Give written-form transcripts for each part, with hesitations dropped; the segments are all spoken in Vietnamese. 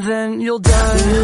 and then you'll die.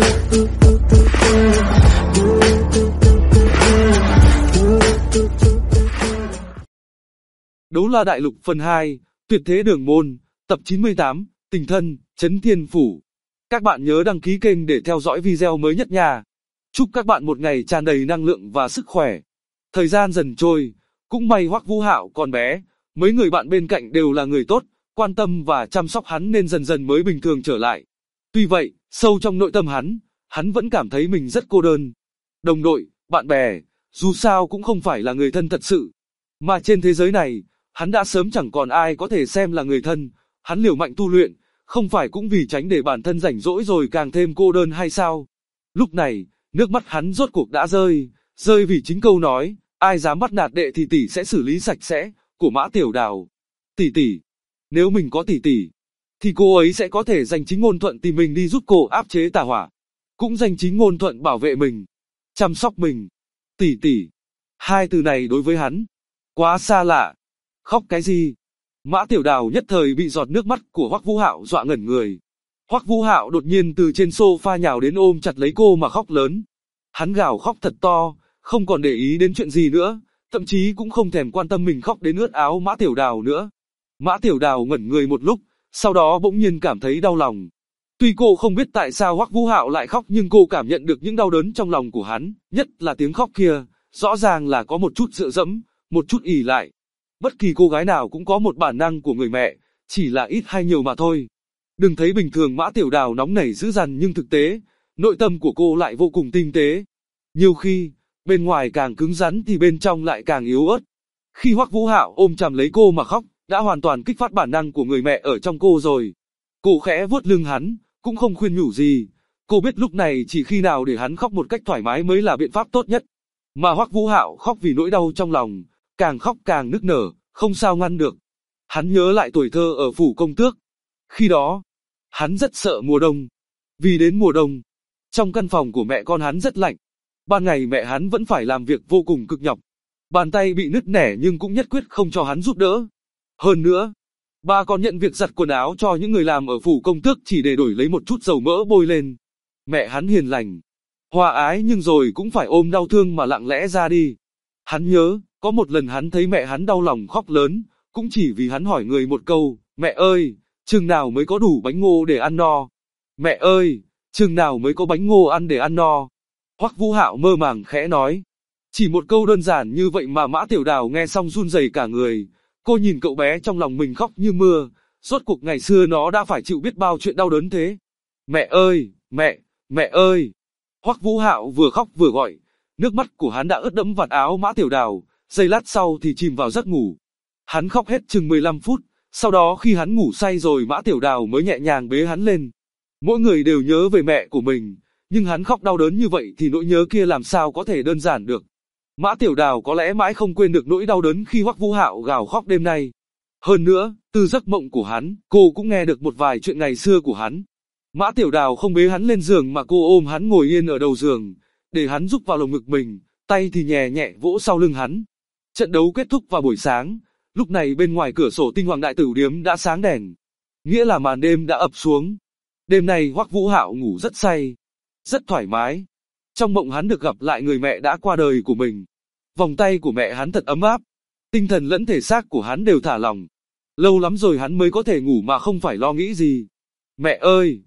Đấu La Đại Lục phần 2, Tuyệt Thế Đường Môn, tập 98, Tình Thân, Chấn Thiên Phủ. Các bạn nhớ đăng ký kênh để theo dõi video mới nhất nha. Chúc các bạn một ngày tràn đầy năng lượng và sức khỏe. Thời gian dần trôi, cũng may Hoắc Vũ Hạo còn bé, mấy người bạn bên cạnh đều là người tốt, quan tâm và chăm sóc hắn nên dần dần mới bình thường trở lại. Tuy vậy, sâu trong nội tâm hắn vẫn cảm thấy mình rất cô đơn. Đồng đội, bạn bè, dù sao cũng không phải là người thân thật sự. Mà trên thế giới này, hắn đã sớm chẳng còn ai có thể xem là người thân. Hắn liều mạnh tu luyện, không phải cũng vì tránh để bản thân rảnh rỗi rồi càng thêm cô đơn hay sao? Lúc này, nước mắt hắn rốt cuộc đã rơi vì chính câu nói, ai dám bắt nạt đệ thì tỷ sẽ xử lý sạch sẽ, của Mã Tiểu Đào. Tỷ, nếu mình có tỷ, thì cô ấy sẽ có thể dành chính ngôn thuận tìm mình đi giúp cô áp chế tà hỏa. Cũng dành chính ngôn thuận bảo vệ mình, chăm sóc mình. Tỷ, hai từ này đối với hắn, quá xa lạ. Khóc cái gì? Mã Tiểu Đào nhất thời bị giọt nước mắt của Hoắc Vũ Hạo dọa ngẩn người. Hoắc Vũ Hạo đột nhiên từ trên sofa nhào đến ôm chặt lấy cô mà khóc lớn. Hắn gào khóc thật to, không còn để ý đến chuyện gì nữa, thậm chí cũng không thèm quan tâm mình khóc đến ướt áo Mã Tiểu Đào nữa. Mã Tiểu Đào ngẩn người một lúc, sau đó bỗng nhiên cảm thấy đau lòng. Tuy cô không biết tại sao Hoắc Vũ Hạo lại khóc nhưng cô cảm nhận được những đau đớn trong lòng của hắn, nhất là tiếng khóc kia, rõ ràng là có một chút dựa dẫm, một chút ỷ lại. Bất kỳ cô gái nào cũng có một bản năng của người mẹ, chỉ là ít hay nhiều mà thôi. Đừng thấy bình thường Mã Tiểu Đào nóng nảy dữ dằn nhưng thực tế, nội tâm của cô lại vô cùng tinh tế. Nhiều khi, bên ngoài càng cứng rắn thì bên trong lại càng yếu ớt. Khi Hoắc Vũ Hạo ôm chầm lấy cô mà khóc, đã hoàn toàn kích phát bản năng của người mẹ ở trong cô rồi. Cô khẽ vuốt lưng hắn, cũng không khuyên nhủ gì. Cô biết lúc này chỉ khi nào để hắn khóc một cách thoải mái mới là biện pháp tốt nhất. Mà Hoắc Vũ Hạo khóc vì nỗi đau trong lòng, càng khóc càng nức nở, không sao ngăn được. Hắn nhớ lại tuổi thơ ở phủ công tước. Khi đó, hắn rất sợ mùa đông. Vì đến mùa đông, trong căn phòng của mẹ con hắn rất lạnh. Ban ngày mẹ hắn vẫn phải làm việc vô cùng cực nhọc. Bàn tay bị nứt nẻ nhưng cũng nhất quyết không cho hắn giúp đỡ. Hơn nữa, bà còn nhận việc giặt quần áo cho những người làm ở phủ công tước chỉ để đổi lấy một chút dầu mỡ bôi lên. Mẹ hắn hiền lành, hòa ái nhưng rồi cũng phải ôm đau thương mà lặng lẽ ra đi. Hắn nhớ, có một lần hắn thấy mẹ hắn đau lòng khóc lớn, cũng chỉ vì hắn hỏi người một câu, mẹ ơi, chừng nào mới có đủ bánh ngô để ăn no? Mẹ ơi, chừng nào mới có bánh ngô ăn để ăn no? Hoắc Vũ Hạo mơ màng khẽ nói. Chỉ một câu đơn giản như vậy mà Mã Tiểu Đào nghe xong run rẩy cả người. Cô nhìn cậu bé trong lòng mình khóc như mưa, rốt cuộc ngày xưa nó đã phải chịu biết bao chuyện đau đớn thế. Mẹ ơi, mẹ ơi. Hoắc Vũ Hạo vừa khóc vừa gọi, nước mắt của hắn đã ướt đẫm vạt áo Mã Tiểu Đào, giây lát sau thì chìm vào giấc ngủ. Hắn khóc hết chừng 15 phút, sau đó khi hắn ngủ say rồi Mã Tiểu Đào mới nhẹ nhàng bế hắn lên. Mỗi người đều nhớ về mẹ của mình, nhưng hắn khóc đau đớn như vậy thì nỗi nhớ kia làm sao có thể đơn giản được. Mã Tiểu Đào có lẽ mãi không quên được nỗi đau đớn khi Hoắc Vũ Hạo gào khóc đêm nay. Hơn nữa, từ giấc mộng của hắn, cô cũng nghe được một vài chuyện ngày xưa của hắn. Mã Tiểu Đào không bế hắn lên giường mà cô ôm hắn ngồi yên ở đầu giường, để hắn rúc vào lồng ngực mình, tay thì nhẹ nhẹ vỗ sau lưng hắn. Trận đấu kết thúc vào buổi sáng, lúc này bên ngoài cửa sổ Tinh Hoàng Đại Tử Điếm đã sáng đèn, nghĩa là màn đêm đã ập xuống. Đêm nay Hoắc Vũ Hạo ngủ rất say, rất thoải mái. Trong mộng hắn được gặp lại người mẹ đã qua đời của mình. Vòng tay của mẹ hắn thật ấm áp, tinh thần lẫn thể xác của hắn đều thả lỏng. Lâu lắm rồi hắn mới có thể ngủ mà không phải lo nghĩ gì. Mẹ ơi,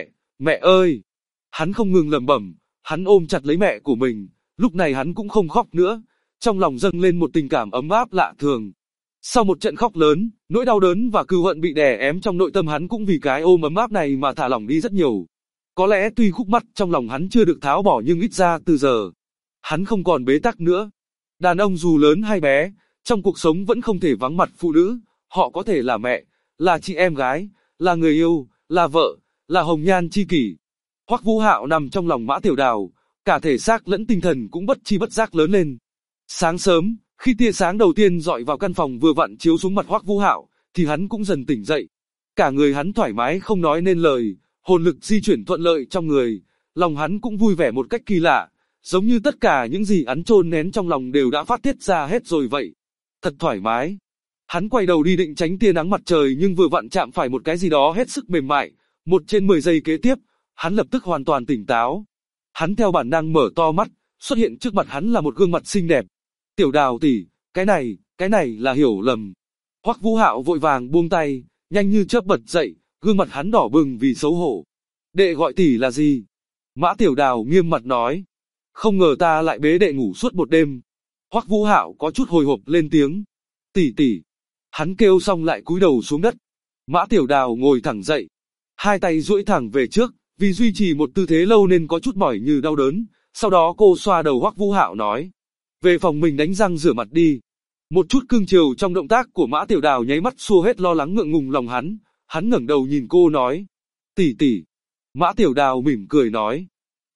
mẹ ơi. Hắn không ngừng lẩm bẩm, hắn ôm chặt lấy mẹ của mình, lúc này hắn cũng không khóc nữa, trong lòng dâng lên một tình cảm ấm áp lạ thường. Sau một trận khóc lớn, nỗi đau đớn và cừu hận bị đè ém trong nội tâm hắn cũng vì cái ôm ấm áp này mà thả lỏng đi rất nhiều. Có lẽ tuy khúc mắc trong lòng hắn chưa được tháo bỏ nhưng ít ra từ giờ, hắn không còn bế tắc nữa. Đàn ông dù lớn hay bé, trong cuộc sống vẫn không thể vắng mặt phụ nữ, họ có thể là mẹ, là chị em gái, là người yêu, là vợ, là hồng nhan chi kỷ. Hoắc Vũ Hạo nằm trong lòng Mã Tiểu Đào, cả thể xác lẫn tinh thần cũng bất chi bất giác lớn lên. Sáng sớm, khi tia sáng đầu tiên dọi vào căn phòng vừa vặn chiếu xuống mặt Hoắc Vũ Hạo, thì hắn cũng dần tỉnh dậy. Cả người hắn thoải mái không nói nên lời, hồn lực di chuyển thuận lợi trong người, lòng hắn cũng vui vẻ một cách kỳ lạ, giống như tất cả những gì hắn chôn nén trong lòng đều đã phát tiết ra hết rồi vậy. Thật thoải mái. Hắn quay đầu đi định tránh tia nắng mặt trời nhưng vừa vặn chạm phải một cái gì đó hết sức mềm mại. Một trên 10 giây kế tiếp, hắn lập tức hoàn toàn tỉnh táo. Hắn theo bản năng mở to mắt, xuất hiện trước mặt hắn là một gương mặt xinh đẹp. Tiểu Đào tỷ, cái này là hiểu lầm. Hoắc Vũ Hạo vội vàng buông tay, nhanh như chớp bật dậy, gương mặt hắn đỏ bừng vì xấu hổ. Đệ gọi tỷ là gì? Mã Tiểu Đào nghiêm mặt nói. Không ngờ ta lại bế đệ ngủ suốt một đêm. Hoắc Vũ Hạo có chút hồi hộp lên tiếng. Tỷ. Hắn kêu xong lại cúi đầu xuống đất. Mã Tiểu Đào ngồi thẳng dậy, hai tay duỗi thẳng về trước, vì duy trì một tư thế lâu nên có chút mỏi như đau đớn. Sau đó cô xoa đầu Hoắc Vũ Hạo nói, về phòng mình đánh răng rửa mặt đi. Một chút cương chiều trong động tác của Mã Tiểu Đào nháy mắt xua hết lo lắng ngượng ngùng lòng hắn. Hắn ngẩng đầu nhìn cô nói, tỷ. Mã Tiểu Đào mỉm cười nói,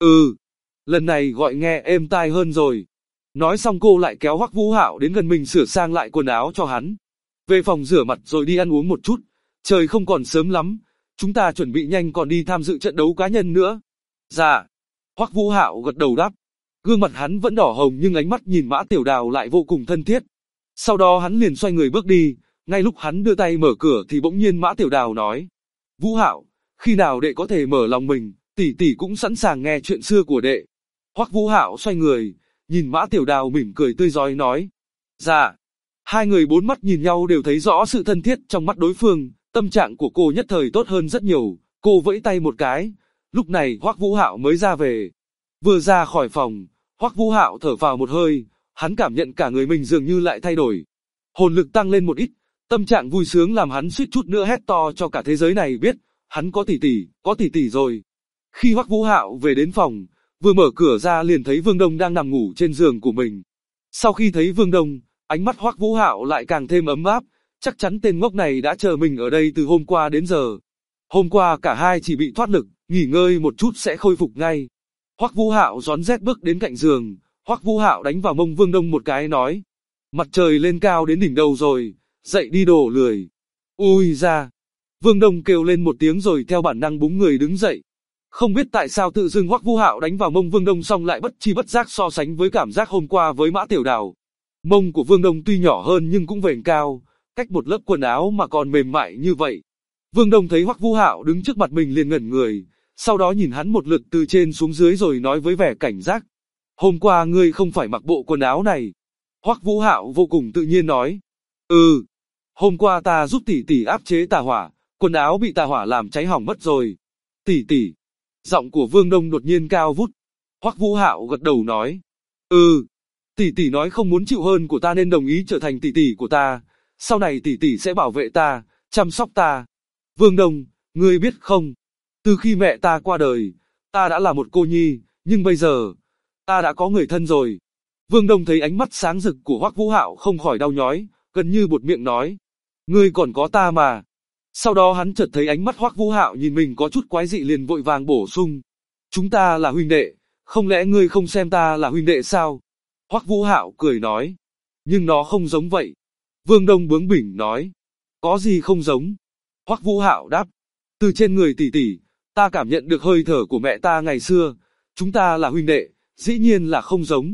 lần này gọi nghe êm tai hơn rồi. Nói xong cô lại kéo Hoắc Vũ Hạo đến gần mình sửa sang lại quần áo cho hắn. Về phòng rửa mặt rồi đi ăn uống một chút, trời không còn sớm lắm, chúng ta chuẩn bị nhanh còn đi tham dự trận đấu cá nhân nữa. Dạ. Hoắc Vũ Hạo gật đầu đáp. Gương mặt hắn vẫn đỏ hồng nhưng ánh mắt nhìn Mã Tiểu Đào lại vô cùng thân thiết. Sau đó hắn liền xoay người bước đi, ngay lúc hắn đưa tay mở cửa thì bỗng nhiên Mã Tiểu Đào nói, Vũ Hạo, khi nào đệ có thể mở lòng mình, tỷ cũng sẵn sàng nghe chuyện xưa của đệ. Hoắc Vũ Hạo xoay người, nhìn Mã Tiểu Đào mỉm cười tươi rói nói, dạ. Hai người bốn mắt nhìn nhau đều thấy rõ sự thân thiết trong mắt đối phương, tâm trạng của cô nhất thời tốt hơn rất nhiều, cô vẫy tay một cái, lúc này Hoắc Vũ Hạo mới ra về. Vừa ra khỏi phòng, Hoắc Vũ Hạo thở vào một hơi, hắn cảm nhận cả người mình dường như lại thay đổi. Hồn lực tăng lên một ít, tâm trạng vui sướng làm hắn suýt chút nữa hét to cho cả thế giới này biết, hắn có tỷ tỷ rồi. Khi Hoắc Vũ Hạo về đến phòng, vừa mở cửa ra liền thấy Vương Đông đang nằm ngủ trên giường của mình. Sau khi thấy Vương Đông, ánh mắt Hoắc Vũ Hạo lại càng thêm ấm áp, chắc chắn tên ngốc này đã chờ mình ở đây từ hôm qua đến giờ. Hôm qua cả hai chỉ bị thoát lực, nghỉ ngơi một chút sẽ khôi phục ngay. Hoắc Vũ Hạo rón rét bước đến cạnh giường, Hoắc Vũ Hạo đánh vào mông Vương Đông một cái nói, mặt trời lên cao đến đỉnh đầu rồi, dậy đi đồ lười. Ui ra. Vương Đông kêu lên một tiếng rồi theo bản năng búng người đứng dậy. Không biết tại sao tự dưng Hoắc Vũ Hạo đánh vào mông Vương Đông xong lại bất chi bất giác so sánh với cảm giác hôm qua với Mã Tiểu Đào. Mông của Vương Đông tuy nhỏ hơn nhưng cũng vểnh cao, cách một lớp quần áo mà còn mềm mại như vậy. Vương Đông thấy Hoắc Vũ Hạo đứng trước mặt mình liền ngẩn người, sau đó nhìn hắn một lượt từ trên xuống dưới rồi nói với vẻ cảnh giác. Hôm qua ngươi không phải mặc bộ quần áo này. Hoắc Vũ Hạo vô cùng tự nhiên nói. Hôm qua ta giúp tỷ áp chế tà hỏa, quần áo bị tà hỏa làm cháy hỏng mất rồi. Tỷ. Giọng của Vương Đông đột nhiên cao vút. Hoắc Vũ Hạo gật đầu nói. Tỷ nói không muốn chịu hơn của ta nên đồng ý trở thành tỷ của ta. Sau này tỷ sẽ bảo vệ ta, chăm sóc ta. Vương Đông, ngươi biết không? Từ khi mẹ ta qua đời, ta đã là một cô nhi, nhưng bây giờ, ta đã có người thân rồi. Vương Đông thấy ánh mắt sáng rực của Hoắc Vũ Hạo không khỏi đau nhói, gần như buột miệng nói. Ngươi còn có ta mà. Sau đó hắn chợt thấy ánh mắt Hoắc Vũ Hạo nhìn mình có chút quái dị liền vội vàng bổ sung. Chúng ta là huynh đệ, không lẽ ngươi không xem ta là huynh đệ sao? Hoắc Vũ Hạo cười nói. Nhưng nó không giống vậy. Vương Đông bướng bỉnh nói. Có gì không giống? Hoắc Vũ Hạo đáp. Từ trên người tỷ, ta cảm nhận được hơi thở của mẹ ta ngày xưa. Chúng ta là huynh đệ, dĩ nhiên là không giống.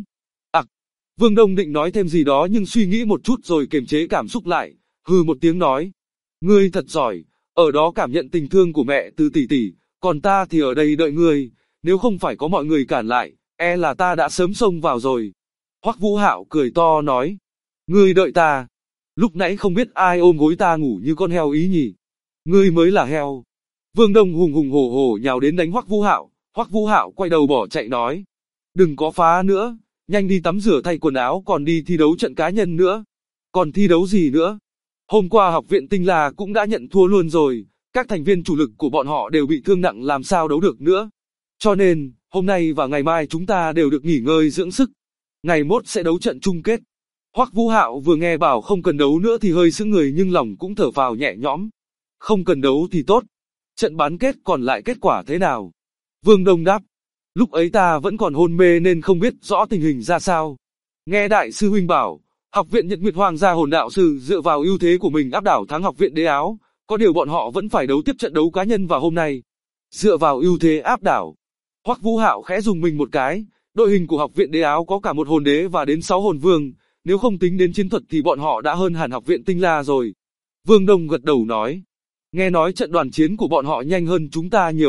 Vương Đông định nói thêm gì đó nhưng suy nghĩ một chút rồi kiềm chế cảm xúc lại, hừ một tiếng nói. Ngươi thật giỏi, ở đó cảm nhận tình thương của mẹ từ tỷ, còn ta thì ở đây đợi ngươi, nếu không phải có mọi người cản lại, e là ta đã sớm xông vào rồi. Hoắc Vũ Hạo cười to nói. Ngươi đợi ta. Lúc nãy không biết ai ôm gối ta ngủ như con heo ý nhỉ. Ngươi mới là heo. Vương Đông hùng hùng hổ hổ nhào đến đánh Hoắc Vũ Hạo. Hoắc Vũ Hạo quay đầu bỏ chạy nói. Đừng có phá nữa, nhanh đi tắm rửa thay quần áo còn đi thi đấu trận cá nhân nữa. Còn thi đấu gì nữa? Hôm qua học viện Tinh La cũng đã nhận thua luôn rồi, các thành viên chủ lực của bọn họ đều bị thương nặng làm sao đấu được nữa. Cho nên, hôm nay và ngày mai chúng ta đều được nghỉ ngơi dưỡng sức. Ngày mốt sẽ đấu trận chung kết. Hoắc Vũ Hạo vừa nghe bảo không cần đấu nữa thì hơi sững người nhưng lòng cũng thở phào nhẹ nhõm. Không cần đấu thì tốt. Trận bán kết còn lại kết quả thế nào? Vương Đông đáp. Lúc ấy ta vẫn còn hôn mê nên không biết rõ tình hình ra sao. Nghe đại sư huynh bảo, học viện Nhật Nguyệt Hoàng gia hồn đạo sư dựa vào ưu thế của mình áp đảo thắng học viện Đế Áo, có điều bọn họ vẫn phải đấu tiếp trận đấu cá nhân vào hôm nay. Dựa vào ưu thế áp đảo. Hoắc Vũ Hạo khẽ dùng mình một cái, đội hình của học viện Đế Áo có cả một hồn đế và đến 6 hồn vương, nếu không tính đến chiến thuật thì bọn họ đã hơn hẳn học viện Tinh La rồi. Vương Đông gật đầu nói, nghe nói trận đoàn chiến của bọn họ nhanh hơn chúng ta nhiều,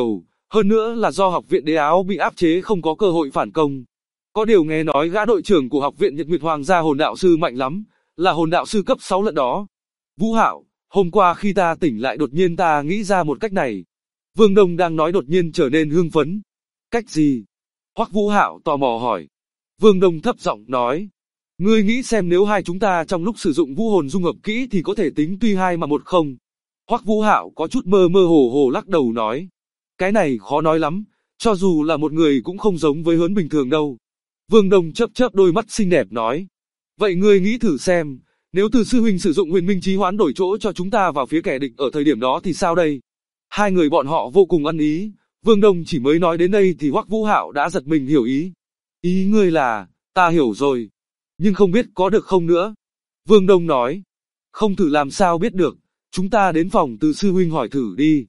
hơn nữa là do học viện Đế Áo bị áp chế không có cơ hội phản công. Có điều nghe nói gã đội trưởng của học viện Nhật Nguyệt Hoàng gia hồn đạo sư mạnh lắm, là hồn đạo sư cấp 6 lận đó. Vũ Hạo, hôm qua khi ta tỉnh lại đột nhiên ta nghĩ ra một cách này. Vương Đông đang nói đột nhiên trở nên hưng phấn. Cách gì? Hoắc Vũ Hạo tò mò hỏi. Vương Đông thấp giọng nói. Ngươi nghĩ xem nếu hai chúng ta trong lúc sử dụng vũ hồn dung hợp kỹ thì có thể tính tuy 2 mà 1 không? Hoắc Vũ Hạo có chút mơ mơ hồ hồ lắc đầu nói. Cái này khó nói lắm, cho dù là một người cũng không giống với hớn bình thường đâu. Vương Đông chớp chớp đôi mắt xinh đẹp nói. Vậy ngươi nghĩ thử xem, nếu Từ sư huynh sử dụng huyền minh chí hoán đổi chỗ cho chúng ta vào phía kẻ địch ở thời điểm đó thì sao đây? Hai người bọn họ vô cùng ăn ý, Vương Đông chỉ mới nói đến đây thì Hoắc Vũ Hạo đã giật mình hiểu ý. Ý ngươi là, ta hiểu rồi, nhưng không biết có được không nữa. Vương Đông nói, không thử làm sao biết được, chúng ta đến phòng Từ sư huynh hỏi thử đi.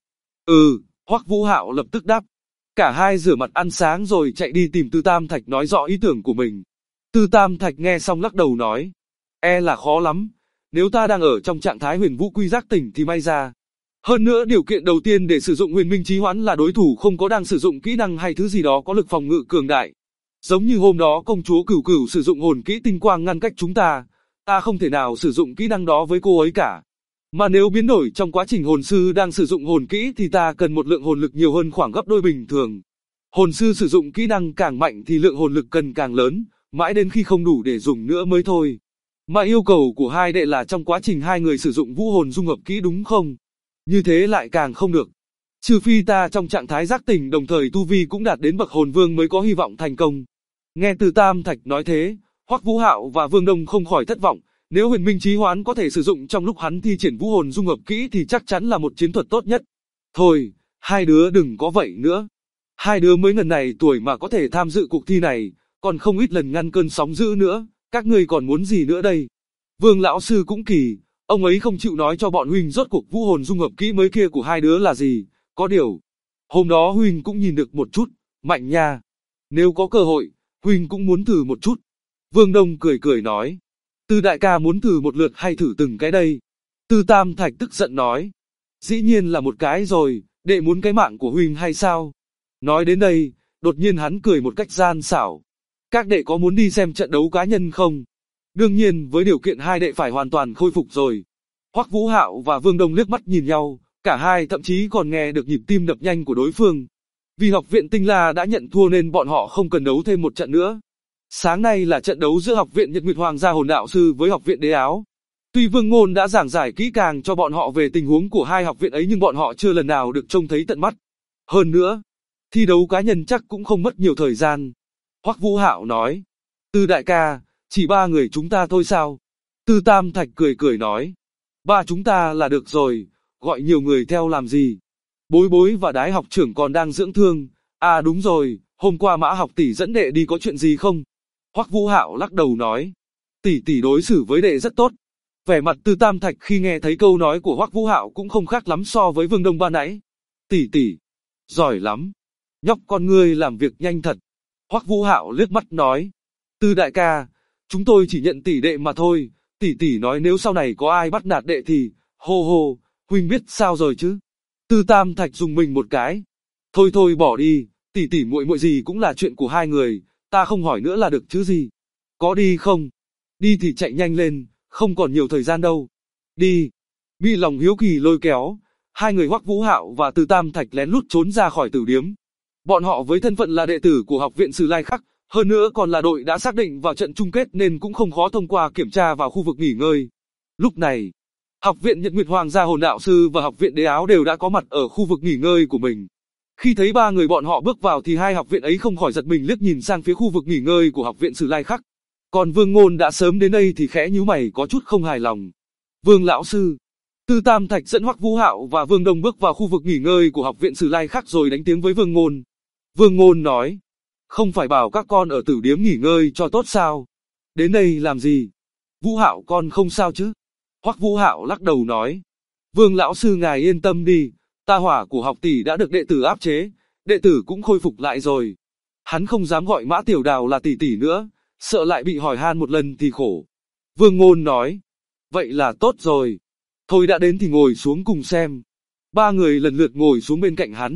Hoắc Vũ Hạo lập tức đáp. Cả hai rửa mặt ăn sáng rồi chạy đi tìm Tư Tam Thạch nói rõ ý tưởng của mình. Tư Tam Thạch nghe xong lắc đầu nói, là khó lắm, nếu ta đang ở trong trạng thái huyền vũ quy giác tỉnh thì may ra. Hơn nữa điều kiện đầu tiên để sử dụng huyền minh chí hoán là đối thủ không có đang sử dụng kỹ năng hay thứ gì đó có lực phòng ngự cường đại. Giống như hôm đó công chúa Cửu Cửu sử dụng hồn kỹ tinh quang ngăn cách chúng ta không thể nào sử dụng kỹ năng đó với cô ấy cả. Mà nếu biến đổi trong quá trình hồn sư đang sử dụng hồn kỹ thì ta cần một lượng hồn lực nhiều hơn khoảng gấp đôi bình thường. Hồn sư sử dụng kỹ năng càng mạnh thì lượng hồn lực cần càng lớn, mãi đến khi không đủ để dùng nữa mới thôi. Mà yêu cầu của hai đệ là trong quá trình hai người sử dụng vũ hồn dung hợp kỹ đúng không? Như thế lại càng không được. Trừ phi ta trong trạng thái giác tỉnh đồng thời tu vi cũng đạt đến bậc hồn vương mới có hy vọng thành công. Nghe từ Tam Thạch nói thế, Hoắc Vũ Hạo và Vương Đông không khỏi thất vọng. Nếu huyền minh chí hoán có thể sử dụng trong lúc hắn thi triển vũ hồn dung hợp kỹ thì chắc chắn là một chiến thuật tốt nhất. Thôi, hai đứa đừng có vậy nữa. Hai đứa mới ngần này tuổi mà có thể tham dự cuộc thi này, còn không ít lần ngăn cơn sóng dữ nữa, các ngươi còn muốn gì nữa đây? Vương lão sư cũng kỳ, ông ấy không chịu nói cho bọn huynh rốt cuộc vũ hồn dung hợp kỹ mới kia của hai đứa là gì, có điều. Hôm đó huynh cũng nhìn được một chút, mạnh nha. Nếu có cơ hội, huynh cũng muốn thử một chút. Vương Đông cười cười nói. Tư đại ca muốn thử một lượt hay thử từng cái đây? Tư Tam Thạch tức giận nói. Dĩ nhiên là một cái rồi, đệ muốn cái mạng của huynh hay sao? Nói đến đây, đột nhiên hắn cười một cách gian xảo. Các đệ có muốn đi xem trận đấu cá nhân không? Đương nhiên với điều kiện hai đệ phải hoàn toàn khôi phục rồi. Hoắc Vũ Hạo và Vương Đông liếc mắt nhìn nhau, cả hai thậm chí còn nghe được nhịp tim đập nhanh của đối phương. Vì học viện Tinh La đã nhận thua nên bọn họ không cần đấu thêm một trận nữa. Sáng nay là trận đấu giữa học viện Nhật Nguyệt Hoàng gia hồn đạo sư với học viện Đế Áo. Tuy Vương Ngôn đã giảng giải kỹ càng cho bọn họ về tình huống của hai học viện ấy nhưng bọn họ chưa lần nào được trông thấy tận mắt. Hơn nữa, thi đấu cá nhân chắc cũng không mất nhiều thời gian. Hoắc Vũ Hạo nói, Tư đại ca, chỉ 3 người chúng ta thôi sao? Tư Tam Thạch cười cười nói, 3 chúng ta là được rồi, gọi nhiều người theo làm gì? Bối Bối và Đái học trưởng còn đang dưỡng thương. À đúng rồi, hôm qua Mã học tỷ dẫn đệ đi có chuyện gì không? Hoắc Vũ Hạo lắc đầu nói, tỷ tỷ đối xử với đệ rất tốt. Vẻ mặt Tư Tam Thạch khi nghe thấy câu nói của Hoắc Vũ Hạo cũng không khác lắm so với Vương Đông ban nãy. Tỷ tỷ, giỏi lắm, nhóc con ngươi làm việc nhanh thật. Hoắc Vũ Hạo liếc mắt nói, Tư đại ca, chúng tôi chỉ nhận tỷ đệ mà thôi. Tỷ tỷ nói nếu sau này có ai bắt nạt đệ thì, hô, huynh biết sao rồi chứ? Tư Tam Thạch dùng mình một cái. Thôi thôi bỏ đi, tỷ tỷ muội muội gì cũng là chuyện của hai người, ta không hỏi nữa là được chứ gì. Có đi không? Đi thì chạy nhanh lên, không còn nhiều thời gian đâu. Đi. Bị lòng hiếu kỳ lôi kéo, hai người Hoắc Vũ Hạo và Tư Tam Thạch lén lút trốn ra khỏi tử điếm. Bọn họ với thân phận là đệ tử của học viện Sử Lai Khắc, hơn nữa còn là đội đã xác định vào trận chung kết nên cũng không khó thông qua kiểm tra vào khu vực nghỉ ngơi. Lúc này, học viện Nhật Nguyệt Hoàng gia hồn đạo sư và học viện Đế Áo đều đã có mặt ở khu vực nghỉ ngơi của mình. Khi thấy 3 người bọn họ bước vào thì hai học viện ấy không khỏi giật mình liếc nhìn sang phía khu vực nghỉ ngơi của học viện Sử Lai Khắc. Còn Vương Ngôn đã sớm đến đây thì khẽ nhíu mày có chút không hài lòng. Vương lão sư, Tư Tam Thạch dẫn Hoắc Vũ Hạo và Vương Đông bước vào khu vực nghỉ ngơi của học viện Sử Lai Khắc rồi đánh tiếng với Vương Ngôn. Vương Ngôn nói, không phải bảo các con ở tử điếm nghỉ ngơi cho tốt sao? Đến đây làm gì? Vũ Hạo con không sao chứ? Hoắc Vũ Hạo lắc đầu nói, Vương lão sư ngài yên tâm đi, ta hỏa của học tỷ đã được đệ tử áp chế, đệ tử cũng khôi phục lại rồi. Hắn không dám gọi Mã Tiểu Đào là tỷ tỷ nữa, sợ lại bị hỏi han một lần thì khổ. Vương Ngôn nói, vậy là tốt rồi. Thôi đã đến thì ngồi xuống cùng xem. 3 người lần lượt ngồi xuống bên cạnh hắn,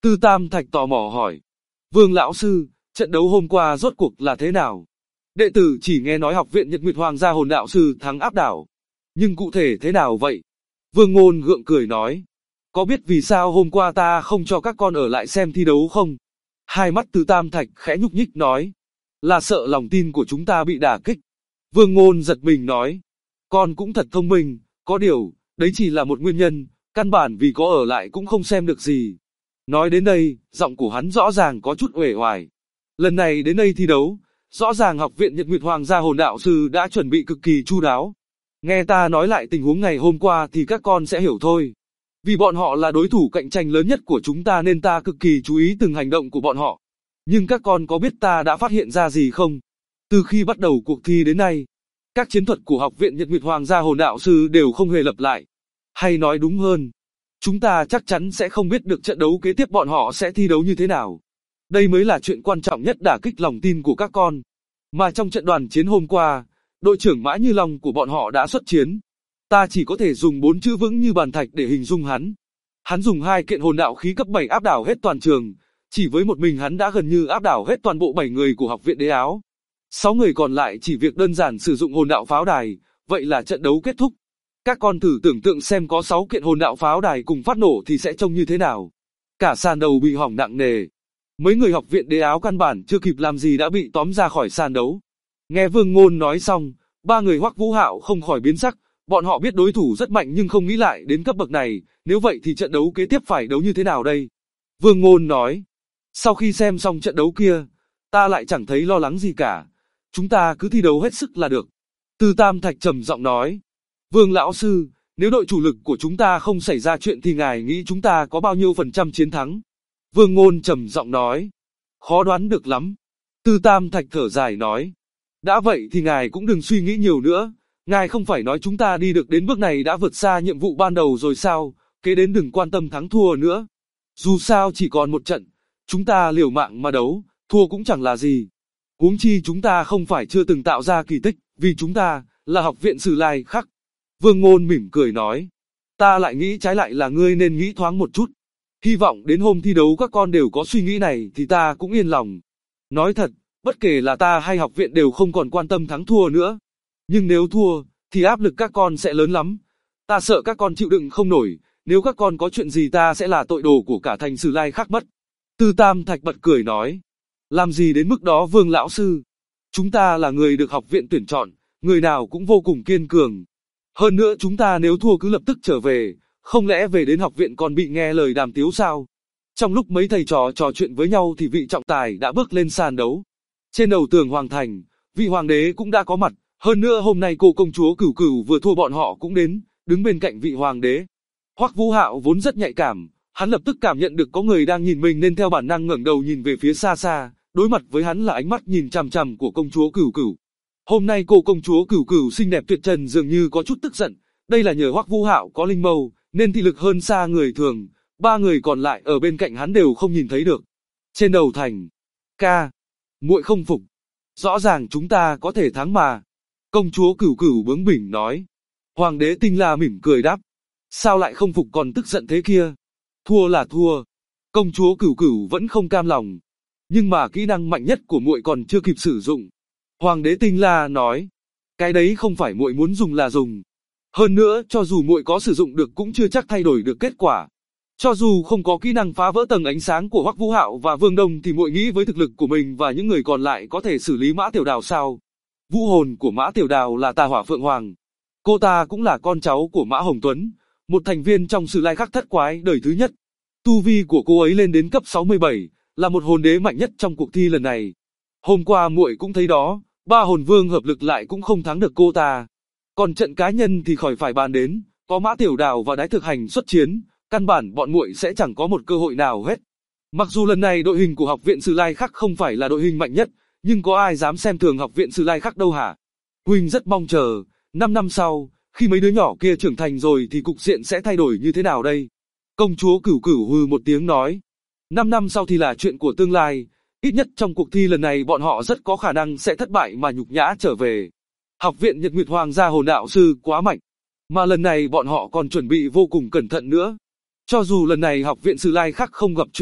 Tư Tam Thạch tò mò hỏi. Vương lão sư, trận đấu hôm qua rốt cuộc là thế nào? Đệ tử chỉ nghe nói học viện Nhật Nguyệt Hoàng gia hồn đạo sư thắng áp đảo. Nhưng cụ thể thế nào vậy? Vương Ngôn gượng cười nói. Có biết vì sao hôm qua ta không cho các con ở lại xem thi đấu không? Hai mắt Tư Tam Thạch khẽ nhúc nhích nói. Là sợ lòng tin của chúng ta bị đả kích. Vương Ngôn giật mình nói. Con cũng thật thông minh, có điều, đấy chỉ là một nguyên nhân, căn bản vì có ở lại cũng không xem được gì. Nói đến đây, giọng của hắn rõ ràng có chút uể oải. Lần này đến đây thi đấu, rõ ràng học viện Nhật Nguyệt Hoàng gia hồn đạo sư đã chuẩn bị cực kỳ chu đáo. Nghe ta nói lại tình huống ngày hôm qua thì các con sẽ hiểu thôi. Vì bọn họ là đối thủ cạnh tranh lớn nhất của chúng ta nên ta cực kỳ chú ý từng hành động của bọn họ. Nhưng các con có biết ta đã phát hiện ra gì không? Từ khi bắt đầu cuộc thi đến nay, các chiến thuật của học viện Nhật Nguyệt Hoàng gia hồn đạo sư đều không hề lặp lại. Hay nói đúng hơn, chúng ta chắc chắn sẽ không biết được trận đấu kế tiếp bọn họ sẽ thi đấu như thế nào. Đây mới là chuyện quan trọng nhất đả kích lòng tin của các con. Mà trong trận đoàn chiến hôm qua, đội trưởng Mã Như Long của bọn họ đã xuất chiến. Ta chỉ có thể dùng 4 chữ vững như bàn thạch để hình dung hắn. Hắn dùng 2 kiện hồn đạo khí cấp 7 áp đảo hết toàn trường, chỉ với một mình hắn đã gần như áp đảo hết toàn bộ 7 người của học viện Đế Áo. 6 người còn lại chỉ việc đơn giản sử dụng hồn đạo pháo đài, vậy là trận đấu kết thúc. Các con thử tưởng tượng xem có 6 kiện hồn đạo pháo đài cùng phát nổ thì sẽ trông như thế nào. Cả sàn đấu bị hỏng nặng nề. Mấy người học viện Đế Áo căn bản chưa kịp làm gì đã bị tóm ra khỏi sàn đấu. Nghe Vương Ngôn nói xong, ba người Hoắc Vũ Hạo không khỏi biến sắc. Bọn họ biết đối thủ rất mạnh nhưng không nghĩ lại đến cấp bậc này, nếu vậy thì trận đấu kế tiếp phải đấu như thế nào đây? Vương Ngôn nói, sau khi xem xong trận đấu kia, ta lại chẳng thấy lo lắng gì cả, chúng ta cứ thi đấu hết sức là được. Tư Tam Thạch trầm giọng nói, Vương lão sư, nếu đội chủ lực của chúng ta không xảy ra chuyện thì ngài nghĩ chúng ta có bao nhiêu % chiến thắng? Vương Ngôn trầm giọng nói, khó đoán được lắm. Tư Tam Thạch thở dài nói, đã vậy thì ngài cũng đừng suy nghĩ nhiều nữa. Ngài không phải nói chúng ta đi được đến bước này đã vượt xa nhiệm vụ ban đầu rồi sao, kế đến đừng quan tâm thắng thua nữa. Dù sao chỉ còn một trận, chúng ta liều mạng mà đấu, thua cũng chẳng là gì. Huống chi chúng ta không phải chưa từng tạo ra kỳ tích, vì chúng ta là học viện Sử Lai Khắc. Vương Ngôn mỉm cười nói, ta lại nghĩ trái lại là ngươi nên nghĩ thoáng một chút. Hy vọng đến hôm thi đấu các con đều có suy nghĩ này thì ta cũng yên lòng. Nói thật, bất kể là ta hay học viện đều không còn quan tâm thắng thua nữa. Nhưng nếu thua, thì áp lực các con sẽ lớn lắm. Ta sợ các con chịu đựng không nổi, nếu các con có chuyện gì ta sẽ là tội đồ của cả thành Sử Lai Khắc mất. Tư Tam Thạch bật cười nói, làm gì đến mức đó Vương lão sư. Chúng ta là người được học viện tuyển chọn, người nào cũng vô cùng kiên cường. Hơn nữa chúng ta nếu thua cứ lập tức trở về, không lẽ về đến học viện còn bị nghe lời đàm tiếu sao? Trong lúc mấy thầy trò trò chuyện với nhau thì vị trọng tài đã bước lên sàn đấu. Trên đầu tường hoàng thành, vị hoàng đế cũng đã có mặt. Hơn nữa hôm nay cô công chúa Cửu Cửu vừa thua bọn họ cũng đến, đứng bên cạnh vị hoàng đế. Hoắc Vũ Hạo vốn rất nhạy cảm, hắn lập tức cảm nhận được có người đang nhìn mình nên theo bản năng ngẩng đầu nhìn về phía xa xa, đối mặt với hắn là ánh mắt nhìn chằm chằm của công chúa Cửu Cửu. Hôm nay cô công chúa Cửu Cửu xinh đẹp tuyệt trần dường như có chút tức giận, đây là nhờ Hoắc Vũ Hạo có linh mâu, nên thị lực hơn xa người thường, ba người còn lại ở bên cạnh hắn đều không nhìn thấy được. Trên đầu thành, ca, muội không phục, rõ ràng chúng ta có thể thắng mà. Công chúa Cửu Cửu bướng bỉnh nói. Hoàng đế Tinh La mỉm cười đáp. Sao lại không phục còn tức giận thế kia? Thua là thua. Công chúa Cửu Cửu vẫn không cam lòng. Nhưng mà kỹ năng mạnh nhất của muội còn chưa kịp sử dụng. Hoàng đế Tinh La nói. Cái đấy không phải muội muốn dùng là dùng. Hơn nữa, cho dù muội có sử dụng được cũng chưa chắc thay đổi được kết quả. Cho dù không có kỹ năng phá vỡ tầng ánh sáng của Hoắc Vũ Hạo và Vương Đông thì muội nghĩ với thực lực của mình và những người còn lại có thể xử lý Mã Tiểu Đào sao? Vũ hồn của Mã Tiểu Đào là Tà Hỏa Phượng Hoàng. Cô ta cũng là con cháu của Mã Hồng Tuấn, một thành viên trong Sử Lai Khắc thất quái đời thứ nhất. Tu vi của cô ấy lên đến cấp 67, là một hồn đế mạnh nhất trong cuộc thi lần này. Hôm qua muội cũng thấy đó, ba hồn vương hợp lực lại cũng không thắng được cô ta. Còn trận cá nhân thì khỏi phải bàn đến, có Mã Tiểu Đào và Đái Thực Hành xuất chiến, căn bản bọn muội sẽ chẳng có một cơ hội nào hết. Mặc dù lần này đội hình của học viện Sử Lai Khắc không phải là đội hình mạnh nhất, nhưng có ai dám xem thường học viện Sử Lai Khắc đâu hả? Huynh rất mong chờ, 5 năm sau, khi mấy đứa nhỏ kia trưởng thành rồi thì cục diện sẽ thay đổi như thế nào đây? Công chúa Cửu Cửu hừ một tiếng nói. 5 năm sau thì là chuyện của tương lai, ít nhất trong cuộc thi lần này bọn họ rất có khả năng sẽ thất bại mà nhục nhã trở về. Học viện Nhật Nguyệt Hoàng gia hồn đạo sư quá mạnh, mà lần này bọn họ còn chuẩn bị vô cùng cẩn thận nữa. Cho dù lần này học viện Sử Lai Khắc không gặp chuyện,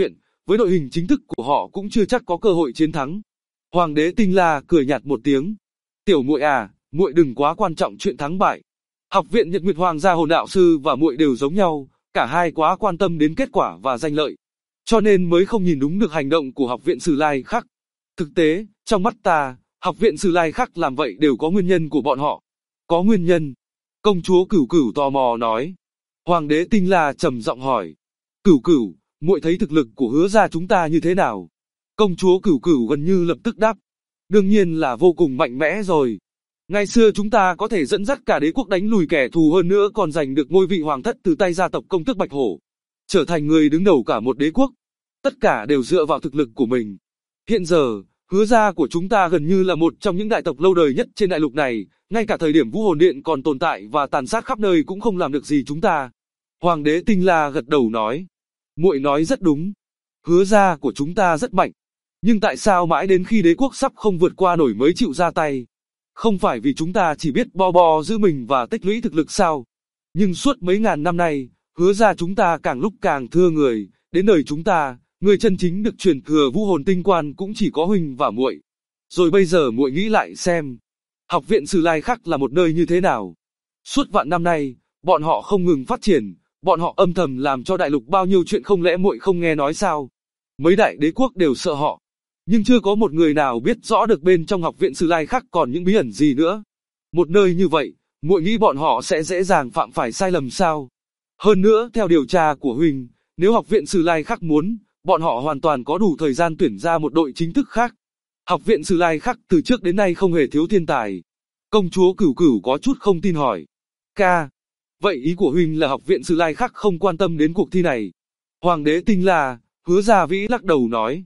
với đội hình chính thức của họ cũng chưa chắc có cơ hội chiến thắng. Hoàng đế Tinh La cười nhạt một tiếng. Tiểu muội à, muội đừng quá quan trọng chuyện thắng bại. Học viện Nhật Nguyệt Hoàng gia Hồn đạo sư và muội đều giống nhau, cả hai quá quan tâm đến kết quả và danh lợi, cho nên mới không nhìn đúng được hành động của học viện Sử Lai Khắc. Thực tế, trong mắt ta, học viện Sử Lai Khắc làm vậy đều có nguyên nhân của bọn họ. Có nguyên nhân? Công chúa Cửu Cửu tò mò nói. Hoàng đế Tinh La trầm giọng hỏi. Cửu Cửu, muội thấy thực lực của Hứa gia chúng ta như thế nào? Công chúa Cửu Cửu gần như lập tức đáp. Đương nhiên là vô cùng mạnh mẽ rồi. Ngày xưa chúng ta có thể dẫn dắt cả đế quốc đánh lùi kẻ thù, hơn nữa còn giành được ngôi vị hoàng thất từ tay gia tộc Công tước Bạch Hổ, trở thành người đứng đầu cả một đế quốc. Tất cả đều dựa vào thực lực của mình. Hiện giờ, Hứa gia của chúng ta gần như là một trong những đại tộc lâu đời nhất trên đại lục này, ngay cả thời điểm Vũ Hồn Điện còn tồn tại và tàn sát khắp nơi cũng không làm được gì chúng ta. Hoàng đế Tinh La gật đầu nói. Muội nói rất đúng. Hứa gia của chúng ta rất mạnh. Nhưng tại sao mãi đến khi đế quốc sắp không vượt qua nổi mới chịu ra tay? Không phải vì chúng ta chỉ biết bo giữ mình và tích lũy thực lực sao? Nhưng suốt mấy ngàn năm nay, Hứa gia chúng ta càng lúc càng thưa người, đến đời chúng ta, người chân chính được truyền thừa Vũ Hồn Tinh Quan cũng chỉ có huynh và muội. Rồi bây giờ muội nghĩ lại xem, học viện Sử Lai Khắc là một nơi như thế nào? Suốt vạn năm nay, bọn họ không ngừng phát triển, bọn họ âm thầm làm cho đại lục bao nhiêu chuyện, không lẽ muội không nghe nói sao? Mấy đại đế quốc đều sợ họ, nhưng chưa có một người nào biết rõ được bên trong học viện Sử Lai Khắc còn những bí ẩn gì nữa. Một nơi như vậy, muội nghĩ bọn họ sẽ dễ dàng phạm phải sai lầm sao? Hơn nữa, theo điều tra của huynh, nếu học viện Sử Lai Khắc muốn, bọn họ hoàn toàn có đủ thời gian tuyển ra một đội chính thức khác. Học viện Sử Lai Khắc từ trước đến nay không hề thiếu thiên tài. Công chúa Cửu Cửu có chút không tin hỏi. Ca, vậy ý của huynh là học viện Sử Lai Khắc không quan tâm đến cuộc thi này? Hoàng đế Tinh La, Hứa Gia Vĩ lắc đầu nói.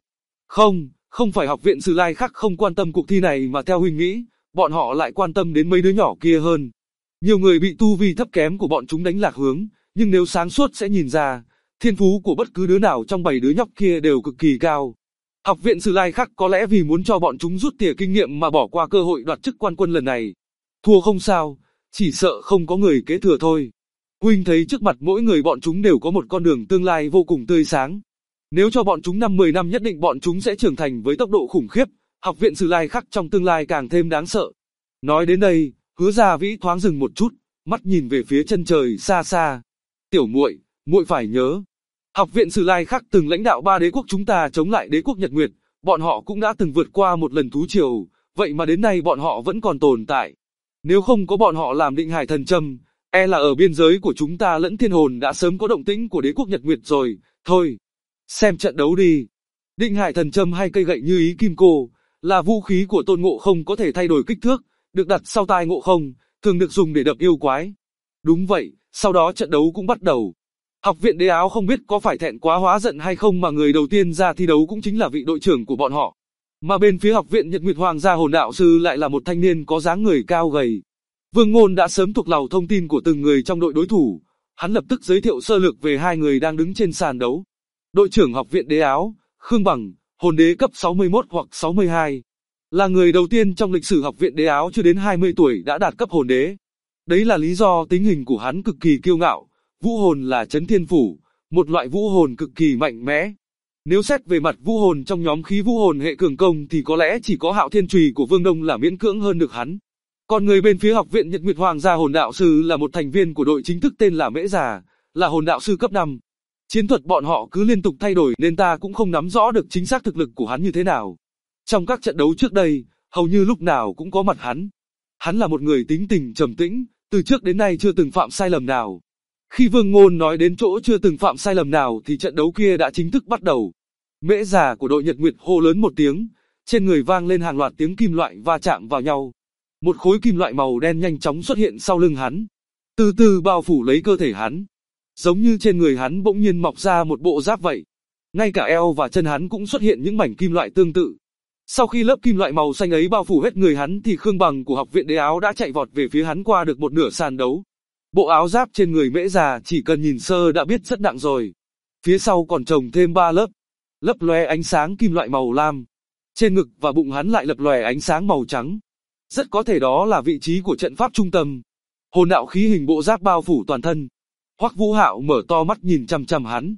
Không phải học viện Sử Lai Khắc không quan tâm cuộc thi này, mà theo huynh nghĩ, bọn họ lại quan tâm đến mấy đứa nhỏ kia hơn. Nhiều người bị tu vi thấp kém của bọn chúng đánh lạc hướng, nhưng nếu sáng suốt sẽ nhìn ra, thiên phú của bất cứ đứa nào trong 7 đứa nhóc kia đều cực kỳ cao. Học viện Sử Lai Khắc có lẽ vì muốn cho bọn chúng rút tỉa kinh nghiệm mà bỏ qua cơ hội đoạt chức quan quân lần này. Thua không sao, chỉ sợ không có người kế thừa thôi. Huynh thấy trước mặt mỗi người bọn chúng đều có một con đường tương lai vô cùng tươi sáng. Nếu cho bọn chúng 5-10 năm nhất định bọn chúng sẽ trưởng thành với tốc độ khủng khiếp, học viện Sử Lai Khắc trong tương lai càng thêm đáng sợ. Nói đến đây, Hứa Gia Vĩ thoáng dừng một chút, mắt nhìn về phía chân trời xa xa. Tiểu muội, muội phải nhớ, học viện Sử Lai Khắc từng lãnh đạo 3 đế quốc chúng ta chống lại đế quốc Nhật Nguyệt, bọn họ cũng đã từng vượt qua một lần thú triều, vậy mà đến nay bọn họ vẫn còn tồn tại. Nếu không có bọn họ làm Định Hải Thần Châm, e là ở biên giới của chúng ta lẫn thiên hồn đã sớm có động tĩnh của đế quốc Nhật Nguyệt rồi. Thôi, xem trận đấu đi. Định Hải Thần Châm hay cây gậy như ý kim cô, là vũ khí của Tôn Ngộ Không có thể thay đổi kích thước, được đặt sau tai Ngộ Không, thường được dùng để đập yêu quái. Đúng vậy, sau đó trận đấu cũng bắt đầu. Học viện Đế Áo không biết có phải thẹn quá hóa giận hay không mà người đầu tiên ra thi đấu cũng chính là vị đội trưởng của bọn họ. Mà bên phía học viện Nhật Nguyệt Hoàng gia Hồn đạo sư lại là một thanh niên có dáng người cao gầy. Vương Ngôn đã sớm thuộc lầu thông tin của từng người trong đội đối thủ, hắn lập tức giới thiệu sơ lược về hai người đang đứng trên sàn đấu. Đội trưởng học viện Đế Áo, Khương Bằng, hồn đế cấp 61 hoặc 62, là người đầu tiên trong lịch sử học viện Đế Áo chưa đến 20 tuổi đã đạt cấp hồn đế. Đấy là lý do tính hình của hắn cực kỳ kiêu ngạo. Vũ hồn là Chấn Thiên Phủ, một loại vũ hồn cực kỳ mạnh mẽ. Nếu xét về mặt vũ hồn trong nhóm khí vũ hồn hệ cường công thì có lẽ chỉ có Hạo Thiên Chùy của Vương Đông là miễn cưỡng hơn được hắn. Còn người bên phía học viện Nhật Nguyệt Hoàng gia Hồn đạo sư là một thành viên của đội chính thức tên là Mễ Già, là hồn đạo sư cấp 5. Chiến thuật bọn họ cứ liên tục thay đổi nên ta cũng không nắm rõ được chính xác thực lực của hắn như thế nào. Trong các trận đấu trước đây, hầu như lúc nào cũng có mặt hắn. Hắn là một người tính tình trầm tĩnh, từ trước đến nay chưa từng phạm sai lầm nào. Khi Vương Ngôn nói đến chỗ chưa từng phạm sai lầm nào thì trận đấu kia đã chính thức bắt đầu. Mễ Già của đội Nhật Nguyệt hô lớn một tiếng, trên người vang lên hàng loạt tiếng kim loại va chạm vào nhau. Một khối kim loại màu đen nhanh chóng xuất hiện sau lưng hắn, từ từ bao phủ lấy cơ thể hắn. Giống như trên người hắn bỗng nhiên mọc ra một bộ giáp vậy. Ngay cả eo và chân hắn cũng xuất hiện những mảnh kim loại tương tự. Sau khi lớp kim loại màu xanh ấy bao phủ hết người hắn thì Khương Bằng của học viện Đế Áo đã chạy vọt về phía hắn qua được một nửa sàn đấu. Bộ áo giáp trên người Mễ Già chỉ cần nhìn sơ đã biết rất nặng rồi. Phía sau còn chồng thêm 3 lớp. Lấp lóe ánh sáng kim loại màu lam. Trên ngực và bụng hắn lại lập lòe ánh sáng màu trắng. Rất có thể đó là vị trí của trận pháp trung tâm. Hồn đạo khí hình bộ giáp bao phủ toàn thân. Hoắc Vũ Hạo mở to mắt nhìn chằm chằm hắn.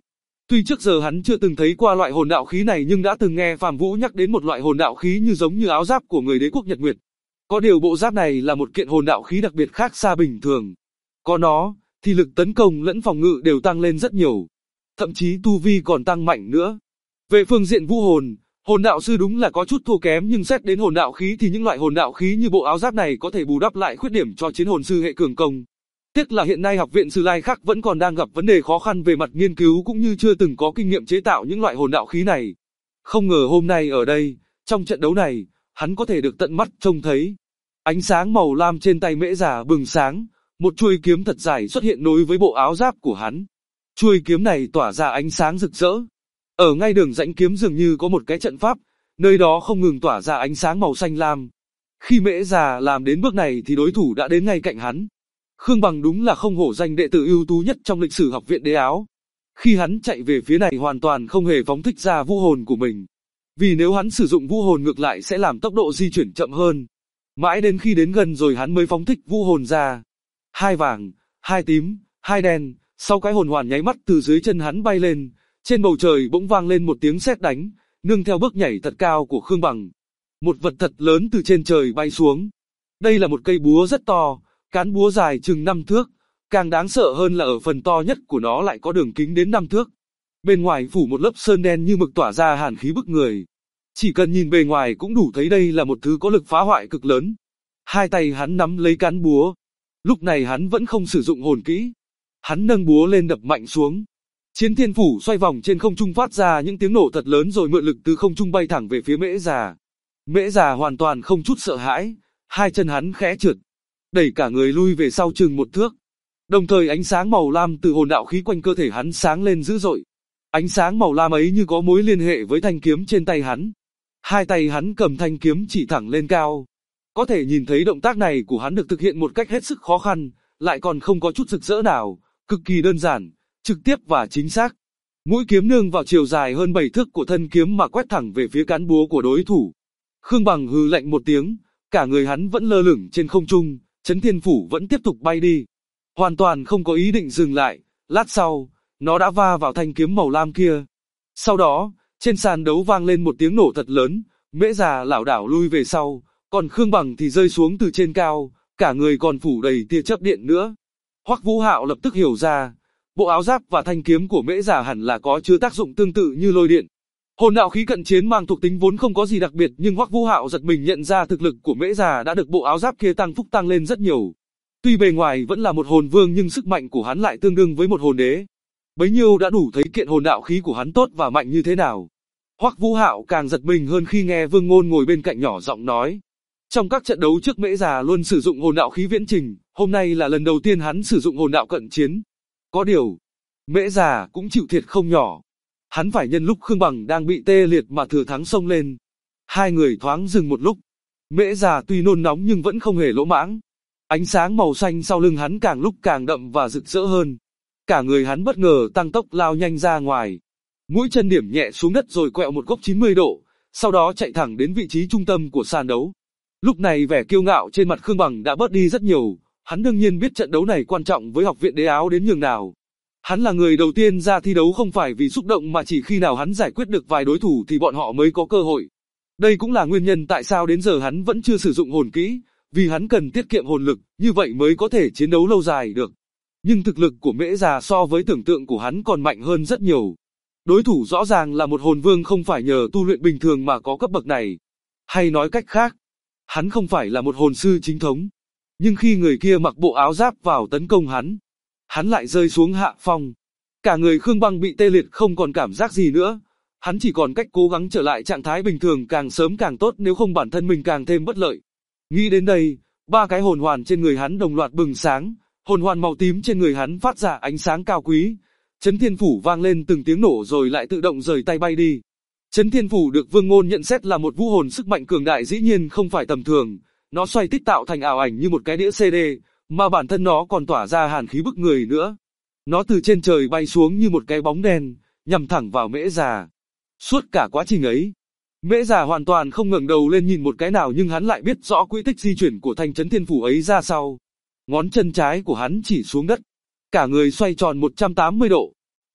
Tuy trước giờ hắn chưa từng thấy qua loại hồn đạo khí này nhưng đã từng nghe Phạm Vũ nhắc đến một loại hồn đạo khí giống như áo giáp của người đế quốc Nhật Nguyệt. Có điều bộ giáp này là một kiện hồn đạo khí đặc biệt khác xa bình thường. Có nó, thì lực tấn công lẫn phòng ngự đều tăng lên rất nhiều. Thậm chí tu vi còn tăng mạnh nữa. Về phương diện vũ hồn, hồn đạo sư đúng là có chút thua kém nhưng xét đến hồn đạo khí thì những loại hồn đạo khí như bộ áo giáp này có thể bù đắp lại khuyết điểm cho chiến hồn sư hệ cường công. Tiếc là hiện nay học viện Sử Lai Khắc vẫn còn đang gặp vấn đề khó khăn về mặt nghiên cứu cũng như chưa từng có kinh nghiệm chế tạo những loại hồn đạo khí này. Không ngờ hôm nay ở đây, trong trận đấu này, hắn có thể được tận mắt trông thấy. Ánh sáng màu lam trên tay Mễ Già bừng sáng, một chuôi kiếm thật dài xuất hiện nối với bộ áo giáp của hắn. Chuôi kiếm này tỏa ra ánh sáng rực rỡ. Ở ngay đường rãnh kiếm dường như có một cái trận pháp, nơi đó không ngừng tỏa ra ánh sáng màu xanh lam. Khi Mễ Già làm đến bước này thì đối thủ đã đến ngay cạnh hắn. Khương Bằng đúng là không hổ danh đệ tử ưu tú nhất trong lịch sử học viện Đế Áo. Khi hắn chạy về phía này hoàn toàn không hề phóng thích ra vũ hồn của mình. Vì nếu hắn sử dụng vũ hồn ngược lại sẽ làm tốc độ di chuyển chậm hơn. Mãi đến khi đến gần rồi hắn mới phóng thích vũ hồn ra. 2 vàng, 2 tím, 2 đen, 6 cái hồn hoàn nháy mắt từ dưới chân hắn bay lên. Trên bầu trời bỗng vang lên một tiếng sét đánh, nương theo bước nhảy thật cao của Khương Bằng. Một vật thật lớn từ trên trời bay xuống. Đây là một cây búa rất to, cán búa dài chừng 5 thước. Càng đáng sợ hơn là ở phần to nhất của nó lại có đường kính đến 5 thước. Bên ngoài phủ một lớp sơn đen như mực tỏa ra hàn khí bức người. Chỉ cần nhìn bề ngoài cũng đủ thấy đây là một thứ có lực phá hoại cực lớn. Hai tay hắn nắm lấy cán búa. Lúc này hắn vẫn không sử dụng hồn kỹ. Hắn nâng búa lên đập mạnh xuống. Chiến thiên phủ xoay vòng trên không trung phát ra những tiếng nổ thật lớn rồi mượn lực từ không trung bay thẳng về phía Mễ Già. Mễ Già hoàn toàn không chút sợ hãi, hai chân hắn khẽ trượt, đẩy cả người lui về sau chừng 1 thước. Đồng thời ánh sáng màu lam từ hồn đạo khí quanh cơ thể hắn sáng lên dữ dội. Ánh sáng màu lam ấy như có mối liên hệ với thanh kiếm trên tay hắn. Hai tay hắn cầm thanh kiếm chỉ thẳng lên cao. Có thể nhìn thấy động tác này của hắn được thực hiện một cách hết sức khó khăn, lại còn không có chút rực rỡ nào, cực kỳ đơn giản, trực tiếp và chính xác. Mũi kiếm nương vào chiều dài hơn 7 thước của thân kiếm mà quét thẳng về phía cán búa của đối thủ. Khương Bằng hừ lạnh một tiếng, cả người hắn vẫn lơ lửng trên không trung, Chấn Thiên Phủ vẫn tiếp tục bay đi. Hoàn toàn không có ý định dừng lại, lát sau, nó đã va vào thanh kiếm màu lam kia. Sau đó, trên sàn đấu vang lên một tiếng nổ thật lớn, Mễ Già lảo đảo lui về sau, còn Khương Bằng thì rơi xuống từ trên cao, cả người còn phủ đầy tia chớp điện nữa. Hoắc Vũ Hạo lập tức hiểu ra, bộ áo giáp và thanh kiếm của Mễ Già hẳn là có chứa tác dụng tương tự như lôi điện. Hồn đạo khí cận chiến mang thuộc tính vốn không có gì đặc biệt nhưng Hoắc Vũ Hạo giật mình nhận ra thực lực của Mễ Già đã được bộ áo giáp kia tăng phúc tăng lên rất nhiều. Tuy bề ngoài vẫn là một hồn vương nhưng sức mạnh của hắn lại tương đương với một hồn đế. Bấy nhiêu đã đủ thấy kiện hồn đạo khí của hắn tốt và mạnh như thế nào. Hoắc Vũ Hạo càng giật mình hơn khi nghe Vương Ngôn ngồi bên cạnh nhỏ giọng nói. Trong các trận đấu trước Mễ Già luôn sử dụng hồn đạo khí viễn trình, hôm nay là lần đầu tiên hắn sử dụng hồn đạo cận chiến. Có điều, Mễ Già cũng chịu thiệt không nhỏ. Hắn phải nhân lúc Khương Bằng đang bị tê liệt mà thừa thắng xông lên. Hai người thoáng dừng một lúc. Mễ Già tuy nôn nóng nhưng vẫn không hề lỗ mãng. Ánh sáng màu xanh sau lưng hắn càng lúc càng đậm và rực rỡ hơn. Cả người hắn bất ngờ tăng tốc lao nhanh ra ngoài. Mũi chân điểm nhẹ xuống đất rồi quẹo một góc 90 độ, sau đó chạy thẳng đến vị trí trung tâm của sàn đấu. Lúc này vẻ kiêu ngạo trên mặt Khương Bằng đã bớt đi rất nhiều, hắn đương nhiên biết trận đấu này quan trọng với học viện Đế Áo đến nhường nào. Hắn là người đầu tiên ra thi đấu không phải vì xúc động mà chỉ khi nào hắn giải quyết được vài đối thủ thì bọn họ mới có cơ hội. Đây cũng là nguyên nhân tại sao đến giờ hắn vẫn chưa sử dụng hồn kỹ, vì hắn cần tiết kiệm hồn lực, như vậy mới có thể chiến đấu lâu dài được. Nhưng thực lực của Mễ Già so với tưởng tượng của hắn còn mạnh hơn rất nhiều. Đối thủ rõ ràng là một hồn vương không phải nhờ tu luyện bình thường mà có cấp bậc này. Hay nói cách khác, hắn không phải là một hồn sư chính thống. Nhưng khi người kia mặc bộ áo giáp vào tấn công hắn lại rơi xuống hạ phong. Cả người Khương Bằng bị tê liệt không còn cảm giác gì nữa. Hắn chỉ còn cách cố gắng trở lại trạng thái bình thường càng sớm càng tốt nếu không bản thân mình càng thêm bất lợi. Nghĩ đến đây, 3 cái hồn hoàn trên người hắn đồng loạt bừng sáng. Hồn hoàn màu tím trên người hắn phát ra ánh sáng cao quý. Chấn Thiên Phủ vang lên từng tiếng nổ rồi lại tự động rời tay bay đi. Chấn Thiên Phủ được Vương Ngôn nhận xét là một vũ hồn sức mạnh cường đại dĩ nhiên không phải tầm thường. Nó xoay tít tạo thành ảo ảnh như một cái đĩa CD, mà bản thân nó còn tỏa ra hàn khí bức người nữa. Nó từ trên trời bay xuống như một cái bóng đen, nhằm thẳng vào Mễ Già. Suốt cả quá trình ấy, Mễ Già hoàn toàn không ngẩng đầu lên nhìn một cái nào nhưng hắn lại biết rõ quỹ tích di chuyển của thanh Chấn Thiên Phủ ấy ra sao. Ngón chân trái của hắn chỉ xuống đất, cả người xoay tròn 180 độ.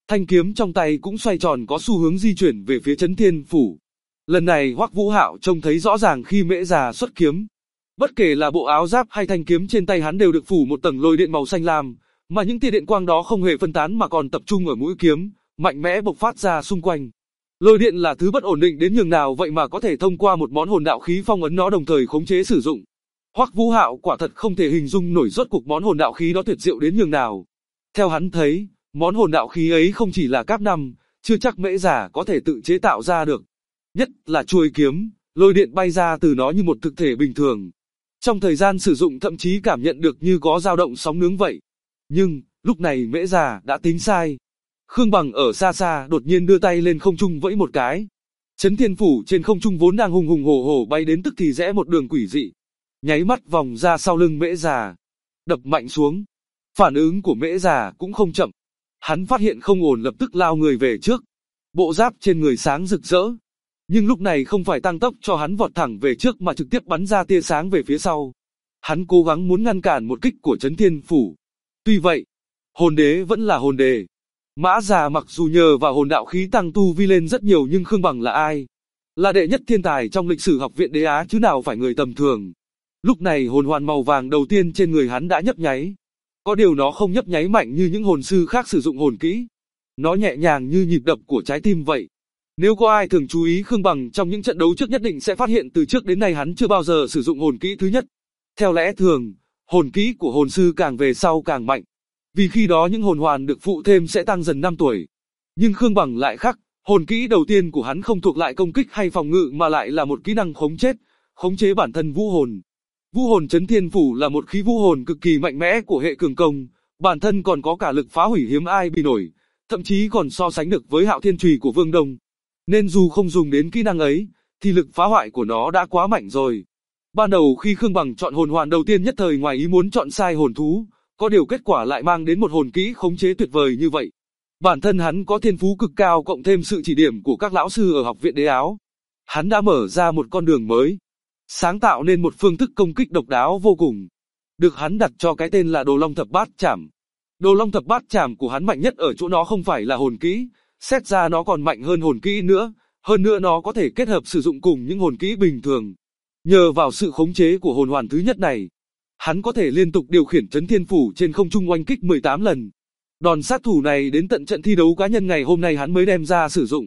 Thanh kiếm trong tay cũng xoay tròn có xu hướng di chuyển về phía Chấn Thiên Phủ. Lần này Hoắc Vũ Hạo trông thấy rõ ràng khi Mễ Già xuất kiếm. Bất kể là bộ áo giáp hay thanh kiếm trên tay hắn đều được phủ một tầng lôi điện màu xanh lam, mà những tia điện quang đó không hề phân tán mà còn tập trung ở mũi kiếm, mạnh mẽ bộc phát ra xung quanh. Lôi điện là thứ bất ổn định đến nhường nào vậy mà có thể thông qua một món hồn đạo khí phong ấn nó đồng thời khống chế sử dụng. Hoắc Vũ Hạo quả thật không thể hình dung nổi rốt cuộc món hồn đạo khí đó tuyệt diệu đến nhường nào. Theo hắn thấy, món hồn đạo khí ấy không chỉ là cáp năm, chưa chắc Mễ Già có thể tự chế tạo ra được. Nhất là chuôi kiếm, lôi điện bay ra từ nó như một thực thể bình thường. Trong thời gian sử dụng thậm chí cảm nhận được như có dao động sóng nướng vậy. Nhưng, lúc này Mễ Già đã tính sai. Khương Bằng ở xa xa đột nhiên đưa tay lên không trung vẫy một cái. Chấn Thiên Phủ trên không trung vốn đang hùng hùng hổ hổ bay đến tức thì rẽ một đường quỷ dị. Nháy mắt vòng ra sau lưng Mễ Già. Đập mạnh xuống. Phản ứng của Mễ Già cũng không chậm. Hắn phát hiện không ổn lập tức lao người về trước. Bộ giáp trên người sáng rực rỡ. Nhưng lúc này không phải tăng tốc cho hắn vọt thẳng về trước mà trực tiếp bắn ra tia sáng về phía sau. Hắn cố gắng muốn ngăn cản một kích của Chấn Thiên Phủ. Tuy vậy, hồn đế vẫn là hồn đế. Mã Già mặc dù nhờ vào hồn đạo khí tăng tu vi lên rất nhiều nhưng Khương Bằng là ai? Là đệ nhất thiên tài trong lịch sử học viện Đế Á chứ nào phải người tầm thường. Lúc này hồn hoàn màu vàng đầu tiên trên người hắn đã nhấp nháy. Có điều nó không nhấp nháy mạnh như những hồn sư khác sử dụng hồn kỹ. Nó nhẹ nhàng như nhịp đập của trái tim vậy. Nếu có ai thường chú ý Khương Bằng trong những trận đấu trước nhất định sẽ phát hiện từ trước đến nay hắn chưa bao giờ sử dụng hồn kỹ thứ nhất. Theo lẽ thường, hồn kỹ của hồn sư càng về sau càng mạnh. Vì khi đó những hồn hoàn được phụ thêm sẽ tăng dần 5 tuổi. Nhưng Khương Bằng lại khác, hồn kỹ đầu tiên của hắn không thuộc lại công kích hay phòng ngự mà lại là một kỹ năng khống chế bản thân vũ hồn. Vũ hồn Chấn Thiên Phủ là một khí vũ hồn cực kỳ mạnh mẽ của hệ cường công, bản thân còn có cả lực phá hủy hiếm ai bị nổi, thậm chí còn so sánh được với Hạo Thiên Chùy của Vương Đông. Nên dù không dùng đến kỹ năng ấy, thì lực phá hoại của nó đã quá mạnh rồi. Ban đầu khi Khương Bằng chọn hồn hoàn đầu tiên nhất thời ngoài ý muốn chọn sai hồn thú, có điều kết quả lại mang đến một hồn kỹ khống chế tuyệt vời như vậy. Bản thân hắn có thiên phú cực cao cộng thêm sự chỉ điểm của các lão sư ở học viện Đế Áo. Hắn đã mở ra một con đường mới, sáng tạo nên một phương thức công kích độc đáo vô cùng. Được hắn đặt cho cái tên là Đồ Long Thập Bát Chảm. Đồ Long Thập Bát Chảm của hắn mạnh nhất ở chỗ nó không phải là hồn kỹ, xét ra nó còn mạnh hơn hồn kỹ nữa, hơn nữa nó có thể kết hợp sử dụng cùng những hồn kỹ bình thường. Nhờ vào sự khống chế của hồn hoàn thứ nhất này, hắn có thể liên tục điều khiển Chấn Thiên Phủ trên không trung oanh kích 18 lần. Đòn sát thủ này đến tận trận thi đấu cá nhân ngày hôm nay hắn mới đem ra sử dụng.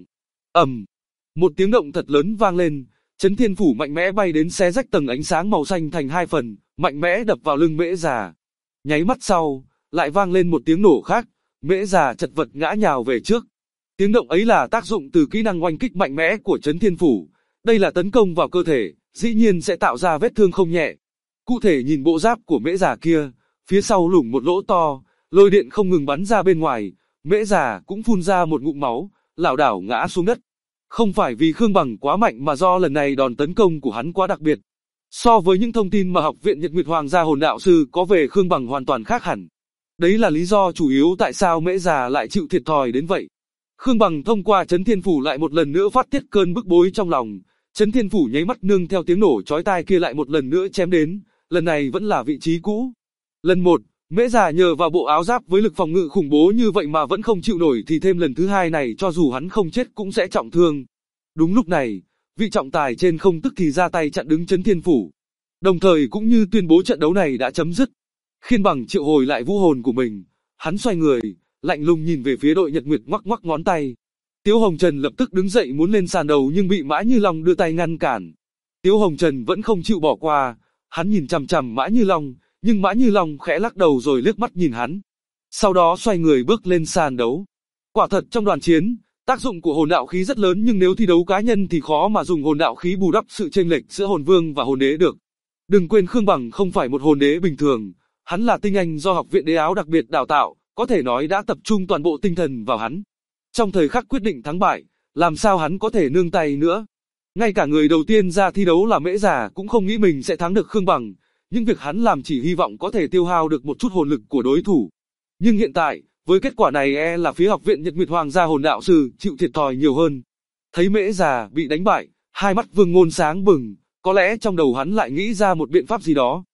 Một tiếng động thật lớn vang lên, Chấn Thiên Phủ mạnh mẽ bay đến xé rách tầng ánh sáng màu xanh thành hai phần, mạnh mẽ đập vào lưng Mễ Già. Nháy mắt sau, lại vang lên một tiếng nổ khác, Mễ Già chật vật ngã nhào về trước. Tiếng động ấy là tác dụng từ kỹ năng oanh kích mạnh mẽ của Chấn Thiên Phủ. Đây là tấn công vào cơ thể, dĩ nhiên sẽ tạo ra vết thương không nhẹ. Cụ thể nhìn bộ giáp của Mễ Già kia, phía sau lủng một lỗ to, lôi điện không ngừng bắn ra bên ngoài, Mễ Già cũng phun ra một ngụm máu, lảo đảo ngã xuống đất. Không phải vì Khương Bằng quá mạnh mà do lần này đòn tấn công của hắn quá đặc biệt. So với những thông tin mà học viện Nhật Nguyệt Hoàng gia hồn đạo sư có về Khương Bằng hoàn toàn khác hẳn. Đấy là lý do chủ yếu tại sao Mễ Già lại chịu thiệt thòi đến vậy. Khương Bằng thông qua Chấn Thiên Phủ lại một lần nữa phát tiết cơn bức bối trong lòng. Chấn Thiên Phủ nháy mắt nương theo tiếng nổ chói tai kia lại một lần nữa chém đến, lần này vẫn là vị trí cũ. Lần một, Mễ Già nhờ vào bộ áo giáp với lực phòng ngự khủng bố như vậy mà vẫn không chịu nổi thì thêm lần thứ hai này cho dù hắn không chết cũng sẽ trọng thương. Đúng lúc này, vị trọng tài trên không tức thì ra tay chặn đứng Chấn Thiên Phủ. Đồng thời cũng như tuyên bố trận đấu này đã chấm dứt. Khiên Bằng triệu hồi lại vũ hồn của mình, hắn xoay người, lạnh lùng nhìn về phía đội Nhật Nguyệt ngoắc ngoắc ngón tay. Tiếu Hồng Trần lập tức đứng dậy muốn lên sàn đầu nhưng bị Mã Như Long đưa tay ngăn cản. Tiếu Hồng Trần vẫn không chịu bỏ qua, hắn nhìn chằm chằm Mã Như Long, nhưng Mã Như Long khẽ lắc đầu rồi liếc mắt nhìn hắn. Sau đó xoay người bước lên sàn đấu. Quả thật trong đoàn chiến, tác dụng của hồn đạo khí rất lớn nhưng nếu thi đấu cá nhân thì khó mà dùng hồn đạo khí bù đắp sự chênh lệch giữa hồn vương và hồn đế được. Đừng quên Khương Bằng không phải một hồn đế bình thường, hắn là tinh anh do học viện Đế Áo đặc biệt đào tạo, có thể nói đã tập trung toàn bộ tinh thần vào hắn. Trong thời khắc quyết định thắng bại, làm sao hắn có thể nương tay nữa. Ngay cả người đầu tiên ra thi đấu là Mễ Già cũng không nghĩ mình sẽ thắng được Khương Bằng, nhưng việc hắn làm chỉ hy vọng có thể tiêu hao được một chút hồn lực của đối thủ. Nhưng hiện tại, với kết quả này là phía học viện Nhật Nguyệt Hoàng gia hồn đạo sư chịu thiệt thòi nhiều hơn. Thấy Mễ Già bị đánh bại, hai mắt Vương Ngôn sáng bừng, có lẽ trong đầu hắn lại nghĩ ra một biện pháp gì đó.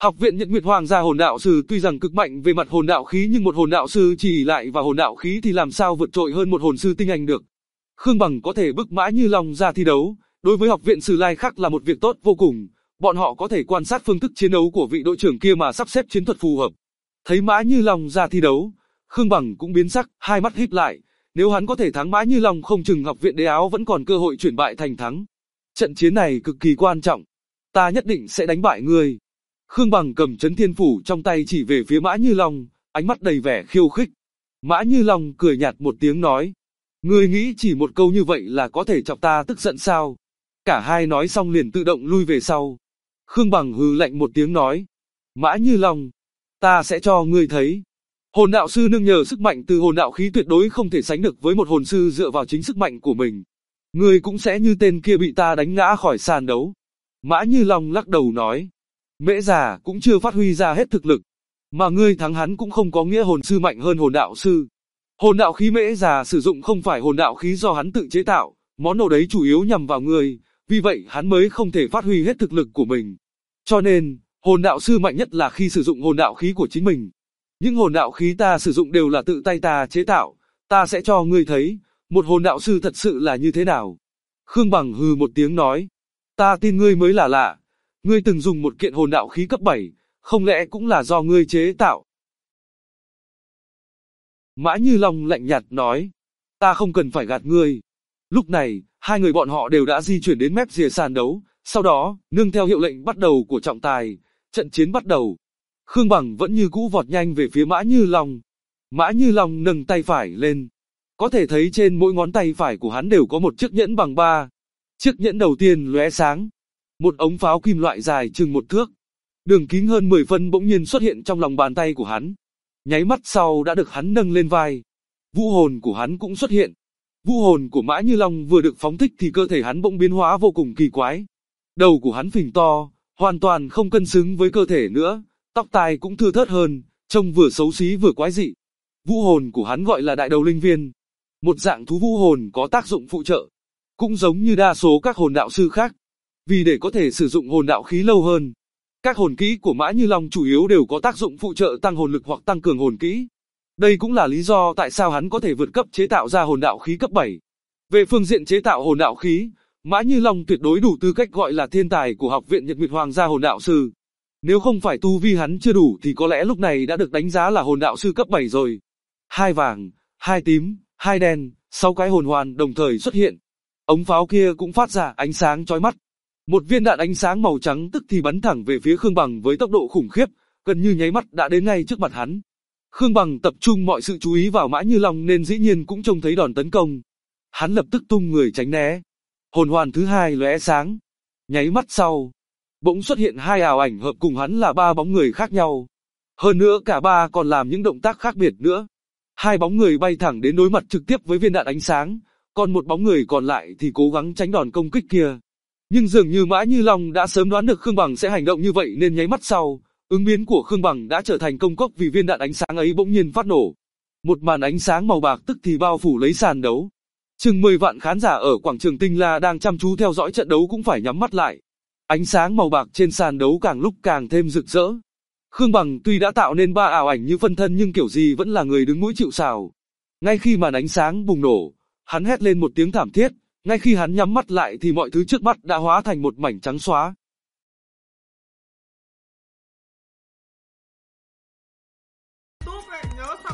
Học viện Nhật Nguyệt Hoàng gia hồn đạo sư tuy rằng cực mạnh về mặt hồn đạo khí nhưng một hồn đạo sư chỉ ỷ lại vào hồn đạo khí thì làm sao vượt trội hơn một hồn sư tinh anh được. Khương Bằng có thể bức Mã Như Long ra thi đấu, đối với học viện Sử Lai Khắc là một việc tốt vô cùng. Bọn họ có thể quan sát phương thức chiến đấu của vị đội trưởng kia mà sắp xếp chiến thuật phù hợp. Thấy Mã Như Long ra thi đấu, Khương Bằng cũng biến sắc, hai mắt híp lại. Nếu hắn có thể thắng Mã Như Long không chừng học viện Đế Áo vẫn còn cơ hội chuyển bại thành thắng. Trận chiến này cực kỳ quan trọng. Ta nhất định sẽ đánh bại ngươi. Khương Bằng cầm Chấn Thiên Phủ trong tay chỉ về phía Mã Như Long, ánh mắt đầy vẻ khiêu khích. Mã Như Long cười nhạt một tiếng nói. Ngươi nghĩ chỉ một câu như vậy là có thể chọc ta tức giận sao? Cả hai nói xong liền tự động lui về sau. Khương Bằng hừ lạnh một tiếng nói. Mã Như Long, ta sẽ cho ngươi thấy. Hồn đạo sư nương nhờ sức mạnh từ hồn đạo khí tuyệt đối không thể sánh được với một hồn sư dựa vào chính sức mạnh của mình. Ngươi cũng sẽ như tên kia bị ta đánh ngã khỏi sàn đấu. Mã Như Long lắc đầu nói. Mễ già cũng chưa phát huy ra hết thực lực. Mà ngươi thắng hắn cũng không có nghĩa hồn sư mạnh hơn hồn đạo sư. Hồn đạo khí Mễ già sử dụng không phải hồn đạo khí do hắn tự chế tạo, món đồ đấy chủ yếu nhằm vào ngươi, vì vậy hắn mới không thể phát huy hết thực lực của mình. Cho nên, hồn đạo sư mạnh nhất là khi sử dụng hồn đạo khí của chính mình. Những hồn đạo khí ta sử dụng đều là tự tay ta chế tạo, ta sẽ cho ngươi thấy, một hồn đạo sư thật sự là như thế nào. Khương Bằng hừ một tiếng nói, ta tin ngươi mới là lạ, ngươi từng dùng một kiện hồn đạo khí cấp 7, không lẽ cũng là do ngươi chế tạo? Mã Như Long lạnh nhạt nói, ta không cần phải gạt ngươi. Lúc này, hai người bọn họ đều đã di chuyển đến mép rìa sàn đấu, sau đó, nương theo hiệu lệnh bắt đầu của trọng tài, trận chiến bắt đầu. Khương Bằng vẫn như cũ vọt nhanh về phía Mã Như Long. Mã Như Long nâng tay phải lên. Có thể thấy trên mỗi ngón tay phải của hắn đều có một chiếc nhẫn bằng 3. Chiếc nhẫn đầu tiên lóe sáng. Một ống pháo kim loại dài chừng 1 thước. Đường kính hơn 10 phân bỗng nhiên xuất hiện trong lòng bàn tay của hắn. Nháy mắt sau đã được hắn nâng lên vai. Vũ hồn của hắn cũng xuất hiện. Vũ hồn của Mã Như Long vừa được phóng thích thì cơ thể hắn bỗng biến hóa vô cùng kỳ quái. Đầu của hắn phình to, hoàn toàn không cân xứng với cơ thể nữa, tóc tai cũng thưa thớt hơn, trông vừa xấu xí vừa quái dị. Vũ hồn của hắn gọi là đại đầu linh viên, một dạng thú vũ hồn có tác dụng phụ trợ, cũng giống như đa số các hồn đạo sư khác. Vì để có thể sử dụng hồn đạo khí lâu hơn, các hồn kỹ của Mã Như Long chủ yếu đều có tác dụng phụ trợ tăng hồn lực hoặc tăng cường hồn kỹ. Đây cũng là lý do tại sao hắn có thể vượt cấp chế tạo ra hồn đạo khí cấp 7. Về phương diện chế tạo hồn đạo khí, Mã Như Long tuyệt đối đủ tư cách gọi là thiên tài của học viện Nhật Nguyệt Hoàng gia hồn đạo sư. Nếu không phải tu vi hắn chưa đủ thì có lẽ lúc này đã được đánh giá là hồn đạo sư cấp 7 rồi. 2 vàng, 2 tím, 2 đen, 6 cái hồn hoàn đồng thời xuất hiện. Ống pháo kia cũng phát ra ánh sáng chói mắt. Một viên đạn ánh sáng màu trắng tức thì bắn thẳng về phía Khương Bằng với tốc độ khủng khiếp, gần như nháy mắt đã đến ngay trước mặt hắn. Khương Bằng tập trung mọi sự chú ý vào Mã Như Long nên dĩ nhiên cũng trông thấy đòn tấn công. Hắn lập tức tung người tránh né. Hồn hoàn thứ 2 lóe sáng. Nháy mắt sau, bỗng xuất hiện 2 ảo ảnh hợp cùng hắn là 3 bóng người khác nhau. Hơn nữa cả 3 còn làm những động tác khác biệt nữa. 2 bóng người bay thẳng đến đối mặt trực tiếp với viên đạn ánh sáng, còn một bóng người còn lại thì cố gắng tránh đòn công kích kia. Nhưng dường như Mã Như Long đã sớm đoán được Khương Bằng sẽ hành động như vậy nên nháy mắt sau, ứng biến của Khương Bằng đã trở thành công cốc vì viên đạn ánh sáng ấy bỗng nhiên phát nổ. Một màn ánh sáng màu bạc tức thì bao phủ lấy sàn đấu. Chừng 10 vạn khán giả ở quảng trường Tinh La đang chăm chú theo dõi trận đấu cũng phải nhắm mắt lại. Ánh sáng màu bạc trên sàn đấu càng lúc càng thêm rực rỡ. Khương Bằng tuy đã tạo nên 3 ảo ảnh như phân thân nhưng kiểu gì vẫn là người đứng mũi chịu sào. Ngay khi màn ánh sáng bùng nổ, hắn hét lên một tiếng thảm thiết. Ngay khi hắn nhắm mắt lại thì mọi thứ trước mắt đã hóa thành một mảnh trắng xóa. YouTube này nhớ